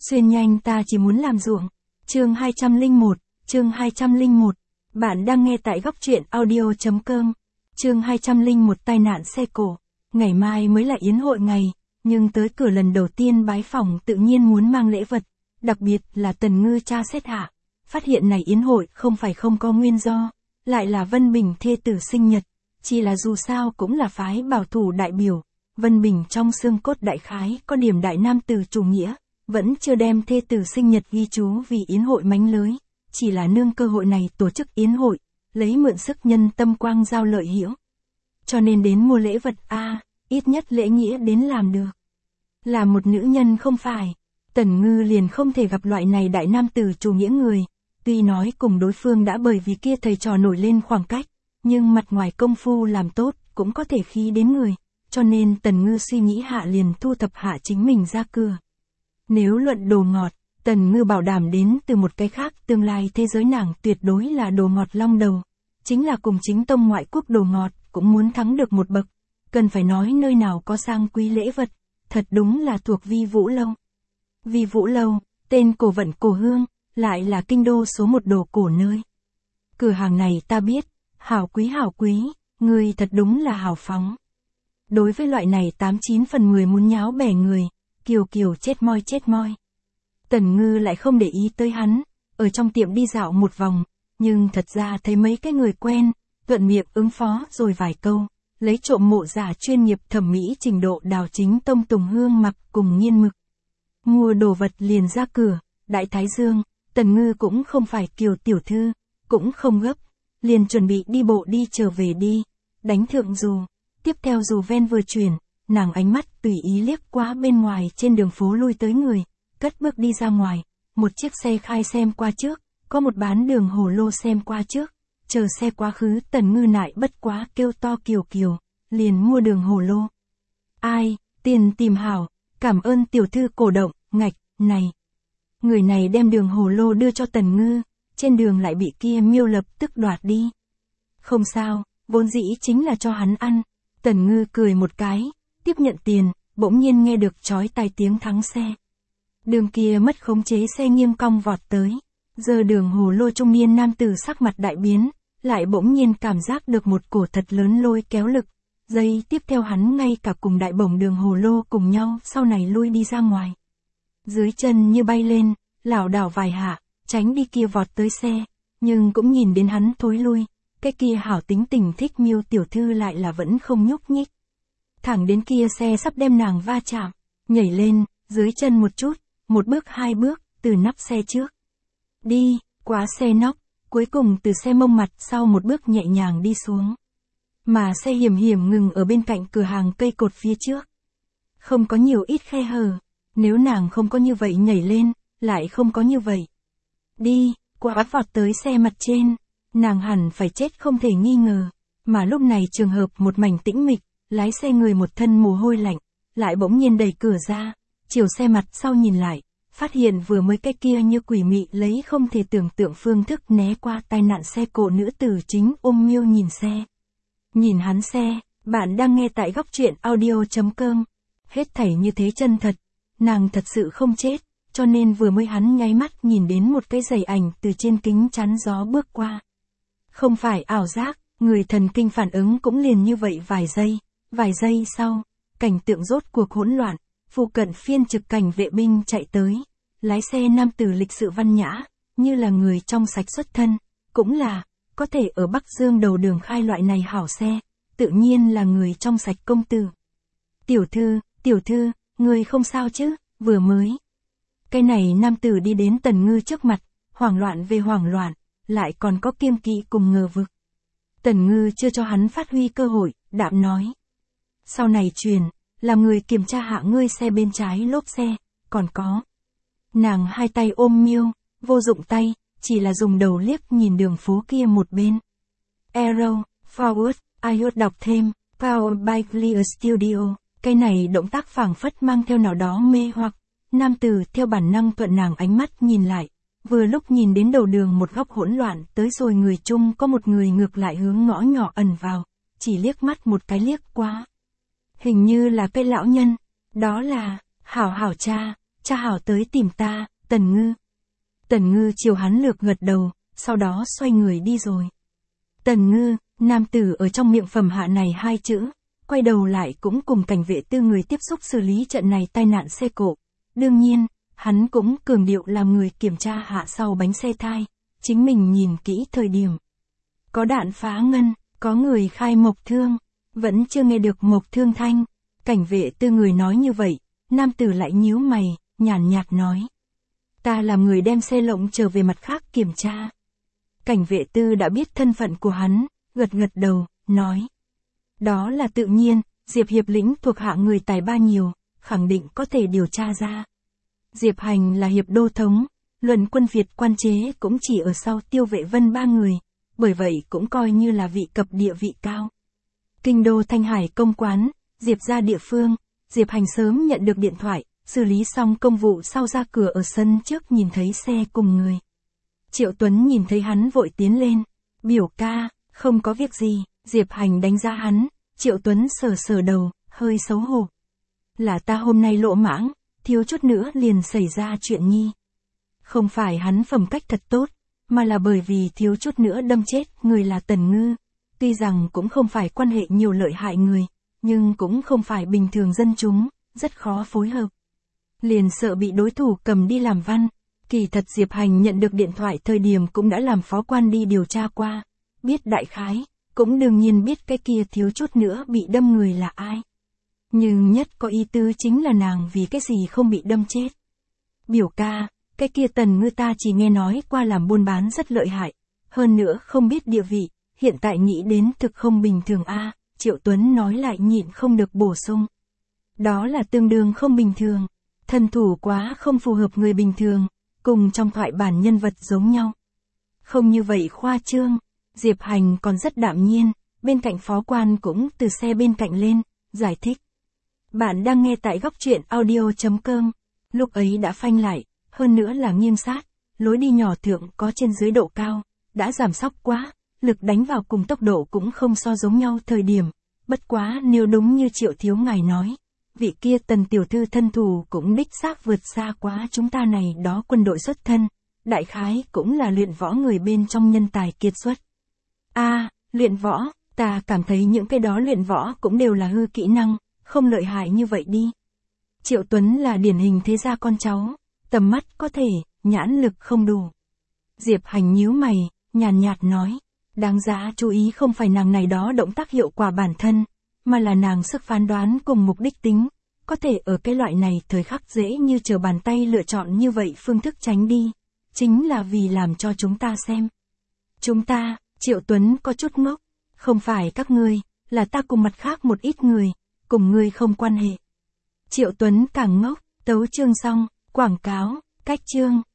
Xuyên nhanh ta chỉ muốn làm ruộng. Chương 201, chương 201. Bạn đang nghe tại góc truyện audio.com. Chương 201 tai nạn xe cổ. Ngày mai mới là yến hội ngày, nhưng tới cửa lần đầu tiên bái phỏng tự nhiên muốn mang lễ vật, đặc biệt là Tần Ngư tra xét hạ. Phát hiện này yến hội không phải không có nguyên do, lại là Vân Bình thê tử sinh nhật, chỉ là dù sao cũng là phái bảo thủ đại biểu. Vân Bình trong xương cốt đại khái có điểm đại nam tử chủ nghĩa, vẫn chưa đem thê tử sinh nhật ghi chú vì yến hội mánh lưới, chỉ là nương cơ hội này tổ chức yến hội, lấy mượn sức nhân tâm quang giao lợi hiểu. Cho nên đến mua lễ vật ít nhất lễ nghĩa đến làm được. Là một nữ nhân không phải, Tần Ngư liền không thể gặp loại này đại nam tử chủ nghĩa người, tuy nói cùng đối phương đã bởi vì kia thầy trò nổi lên khoảng cách, nhưng mặt ngoài công phu làm tốt cũng có thể khí đến người, cho nên Tần Ngư suy nghĩ hạ liền thu thập hạ chính mình ra cửa. Nếu luận đồ ngọt, Tần Ngư bảo đảm đến từ một cái khác tương lai thế giới nàng tuyệt đối là đồ ngọt long đầu, chính là cùng chính tông ngoại quốc đồ ngọt cũng muốn thắng được một bậc, cần phải nói nơi nào có sang quý lễ vật, thật đúng là thuộc Vi Vũ Lâu. Vi Vũ Lâu, tên cổ vận cổ hương, lại là kinh đô số một đồ cổ nơi. Cửa hàng này ta biết, hảo quý, người thật đúng là hào phóng. Đối với loại này 89 phần 10 muốn nháo bẻ người, Kiều chết moi. Tần Ngư lại không để ý tới hắn, ở trong tiệm đi dạo một vòng, nhưng thật ra thấy mấy cái người quen, thuận miệng ứng phó rồi vài câu, lấy trộm mộ giả chuyên nghiệp thẩm mỹ trình độ đào chính tông tùng hương mặc cùng nghiên mực. Mua đồ vật liền ra cửa, đại thái dương, Tần Ngư cũng không phải Kiều tiểu thư, cũng không gấp, liền chuẩn bị đi bộ đi trở về đi, đánh thượng dù, tiếp theo dù ven vừa chuyển, nàng ánh mắt tùy ý liếc qua bên ngoài trên đường phố lui tới người, cất bước đi ra ngoài, một chiếc xe khai xem qua trước, có một bán đường hồ lô xem qua trước, chờ xe quá khứ Tần Ngư nại bất quá kêu to Kiều, liền mua đường hồ lô. Ai, tiền tìm hảo, cảm ơn tiểu thư cổ động, ngạch, này. Người này đem đường hồ lô đưa cho Tần Ngư, trên đường lại bị kia miêu lập tức đoạt đi. Không sao, vốn dĩ chính là cho hắn ăn. Tần Ngư cười một cái, tiếp nhận tiền, bỗng nhiên nghe được chói tai tiếng thắng xe. Đường kia mất khống chế xe nghiêng cong vọt tới, giờ đường hồ lô trung niên nam tử sắc mặt đại biến, lại bỗng nhiên cảm giác được một cổ thật lớn lôi kéo lực, giây tiếp theo hắn ngay cả cùng đại bổng đường hồ lô cùng nhau sau này lui đi ra ngoài. Dưới chân như bay lên, lảo đảo vài hạ, tránh đi kia vọt tới xe, nhưng cũng nhìn đến hắn thối lui, cái kia hảo tính tình thích miêu tiểu thư lại là vẫn không nhúc nhích. Thẳng đến kia xe sắp đem nàng va chạm, nhảy lên, dưới chân một chút, một bước hai bước, từ nắp xe trước. Đi, quá xe nóc, cuối cùng từ xe mông mặt sau một bước nhẹ nhàng đi xuống. Mà xe hiểm ngừng ở bên cạnh cửa hàng cây cột phía trước. Không có nhiều ít khe hở, nếu nàng không có như vậy nhảy lên, lại không có như vậy. Đi, quá vọt tới xe mặt trên, nàng hẳn phải chết không thể nghi ngờ, mà lúc này trường hợp một mảnh tĩnh mịch, lái xe người một thân mồ hôi lạnh, lại bỗng nhiên đẩy cửa ra, chiều xe mặt sau nhìn lại, phát hiện vừa mới cái kia như quỷ mị lấy không thể tưởng tượng phương thức né qua tai nạn xe cổ nữ tử chính ôm miêu nhìn xe. Nhìn hắn xe, bạn đang nghe tại góc truyện audio.com. Hết thảy như thế chân thật, nàng thật sự không chết, cho nên vừa mới hắn nháy mắt nhìn đến một cái giày ảnh từ trên kính chắn gió bước qua. Không phải ảo giác, người thần kinh phản ứng cũng liền như vậy vài giây sau, cảnh tượng rốt cuộc hỗn loạn, phụ cận phiên trực cảnh vệ binh chạy tới, lái xe nam tử lịch sự văn nhã, như là người trong sạch xuất thân, cũng là, có thể ở Bắc Dương đầu đường khai loại này hảo xe, tự nhiên là người trong sạch công tử. Tiểu thư, người không sao chứ, vừa mới. Cái này nam tử đi đến Tần Ngư trước mặt, hoảng loạn, lại còn có kiêng kỵ cùng ngờ vực. Tần Ngư chưa cho hắn phát huy cơ hội, đạm nói. Sau này truyền, làm người kiểm tra hạ ngươi xe bên trái lốp xe, còn có. Nàng hai tay ôm miêu, vô dụng tay, chỉ là dùng đầu liếc nhìn đường phố kia một bên. Arrow, forward, iOS đọc thêm, Powered by Clear Studio, cái này động tác phảng phất mang theo nào đó mê hoặc, nam tử theo bản năng thuận nàng ánh mắt nhìn lại, vừa lúc nhìn đến đầu đường một góc hỗn loạn tới rồi người chung có một người ngược lại hướng ngõ nhỏ ẩn vào, chỉ liếc mắt một cái liếc qua. Hình như là cái lão nhân, đó là, hảo cha, cha Hảo tới tìm ta, Tần Ngư. Tần Ngư chiều hắn lược gật đầu, sau đó xoay người đi rồi. Tần Ngư, nam tử ở trong miệng phẩm hạ này hai chữ, quay đầu lại cũng cùng cảnh vệ tư người tiếp xúc xử lý trận này tai nạn xe cộ. Đương nhiên, hắn cũng cường điệu làm người kiểm tra hạ sau bánh xe thai, chính mình nhìn kỹ thời điểm. Có đạn phá ngân, có người khai mộc thương, vẫn chưa nghe được mộc thương thanh. Cảnh vệ tư người nói như vậy, nam tử lại nhíu mày, nhàn nhạt nói. Ta làm người đem xe lộng trở về mặt khác kiểm tra. Cảnh vệ tư đã biết thân phận của hắn, gật gật đầu, nói. Đó là tự nhiên, Diệp Hiệp lĩnh thuộc hạ người tài ba nhiều, khẳng định có thể điều tra ra. Diệp Hành là hiệp đô thống, luận quân Việt quan chế cũng chỉ ở sau Tiêu Vệ Vân ba người, bởi vậy cũng coi như là vị cập địa vị cao. Kinh đô Thanh Hải công quán, Diệp ra địa phương, Diệp Hành sớm nhận được điện thoại, xử lý xong công vụ sau ra cửa ở sân trước nhìn thấy xe cùng người. Triệu Tuấn nhìn thấy hắn vội tiến lên, biểu ca, không có việc gì, Diệp Hành đánh giá hắn, Triệu Tuấn sờ sờ đầu, hơi xấu hổ. Là ta hôm nay lỗ mãng, thiếu chút nữa liền xảy ra chuyện nhi. Không phải hắn phẩm cách thật tốt, mà là bởi vì thiếu chút nữa đâm chết người là Tần Ngư. Tuy rằng cũng không phải quan hệ nhiều lợi hại người, nhưng cũng không phải bình thường dân chúng, rất khó phối hợp. Liền sợ bị đối thủ cầm đi làm văn. Kỳ thật Diệp Hành nhận được điện thoại thời điểm cũng đã làm phó quan đi điều tra qua, biết đại khái, cũng đương nhiên biết cái kia thiếu chút nữa bị đâm người là ai. Nhưng nhất có ý tứ chính là nàng vì cái gì không bị đâm chết. Biểu ca, cái kia Tần Ngư ta chỉ nghe nói qua làm buôn bán rất lợi hại, hơn nữa không biết địa vị, hiện tại nghĩ đến thực không bình thường a. Triệu Tuấn nói lại nhịn không được bổ sung. Đó là tương đương không bình thường, thân thủ quá không phù hợp người bình thường, cùng trong thoại bản nhân vật giống nhau. Không như vậy khoa trương, Diệp Hành còn rất đạm nhiên, bên cạnh phó quan cũng từ xe bên cạnh lên, giải thích. Bạn đang nghe tại góc truyện audio.com, lúc ấy đã phanh lại, hơn nữa là nghiêng sát, lối đi nhỏ thượng có trên dưới độ cao, đã giảm sóc quá, lực đánh vào cùng tốc độ cũng không so giống nhau thời điểm, bất quá nếu đúng như Triệu thiếu ngài nói, vị kia Tần tiểu thư thân thủ cũng đích xác vượt xa quá chúng ta này đó quân đội xuất thân, đại khái cũng là luyện võ người bên trong nhân tài kiệt xuất. Luyện võ, ta cảm thấy những cái đó luyện võ cũng đều là hư kỹ năng, không lợi hại như vậy đi. Triệu Tuấn là điển hình thế gia con cháu, tầm mắt có thể, nhãn lực không đủ. Diệp Hành nhíu mày, nhàn nhạt nói, đáng giá chú ý không phải nàng này đó động tác hiệu quả bản thân, mà là nàng sức phán đoán cùng mục đích tính, có thể ở cái loại này thời khắc dễ như trở bàn tay lựa chọn như vậy phương thức tránh đi, chính là vì làm cho chúng ta xem. Chúng ta, Triệu Tuấn có chút ngốc, không phải các ngươi, là ta cùng mặt khác một ít người, cùng ngươi không quan hệ. Triệu Tuấn càng ngốc, tấu chương xong, quảng cáo, cách chương.